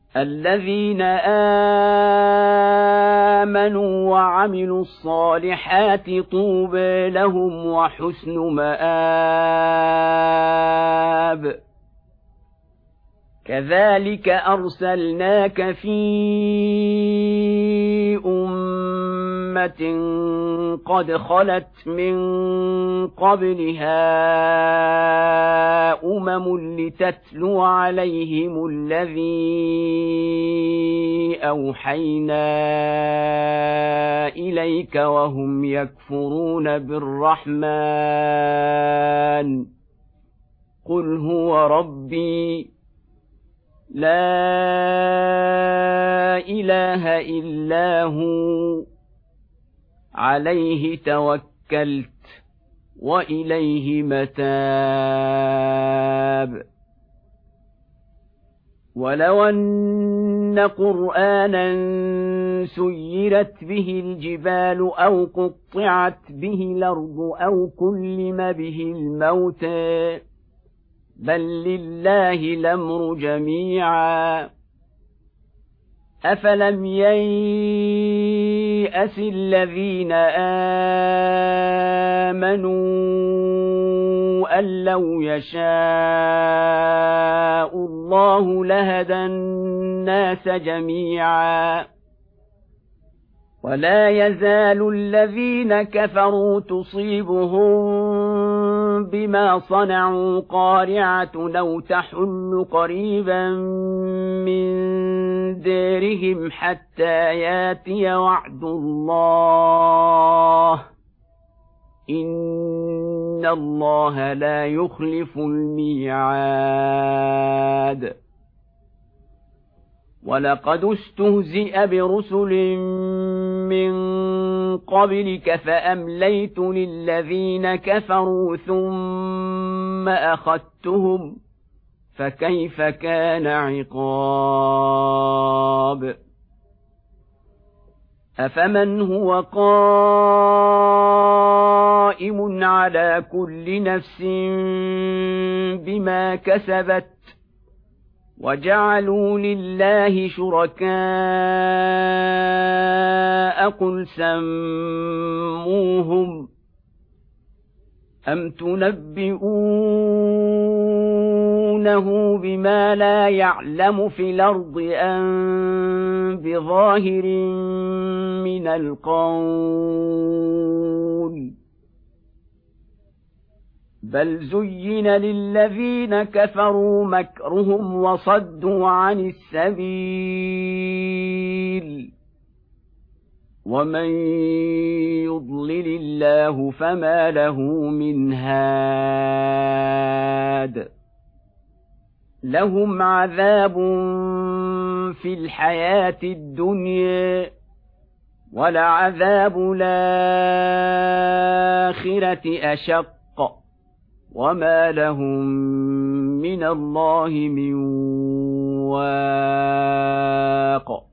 الذين آمنوا وعملوا الصالحات طوبى لهم وحسن مآب كذلك أرسلناك في أمة قد خلت من قبلها لتتلو عليهم الذي أوحينا إليك وهم يكفرون بالرحمن قل هو ربي لا إله إلا هو عليه توكلت وإليه متاب ولو أن قرآنا سيرت به الجبال أو قطعت به الأرض أو كلم به الموتى بل لله الأمر جميعا أفلم ييأس الذين آمنوا أن لو يشاء الله لهدى الناس جميعا ولا يزال الذين كفروا تصيبهم بما صنعوا قارعة أو تحل قريبا من دارهم حتى ياتي وعد الله إن الله لا يخلف الميعاد ولقد استهزئ برسل من قبلك فأمليت للذين كفروا ثم أخذتهم فكيف كان عقاب أفمن هو قائم على كل نفس بما كسبت وجعلوا لله شركاء قل سموهم أم تنبئونه بما لا يعلم في الأرض أم بظاهر من القول بل زين للذين كفروا مكرهم وصدوا عن السبيل ومن يضلل الله فما له من هاد لهم عذاب في الحياة الدنيا ولعذاب الآخرة أشق وما لهم من الله من واق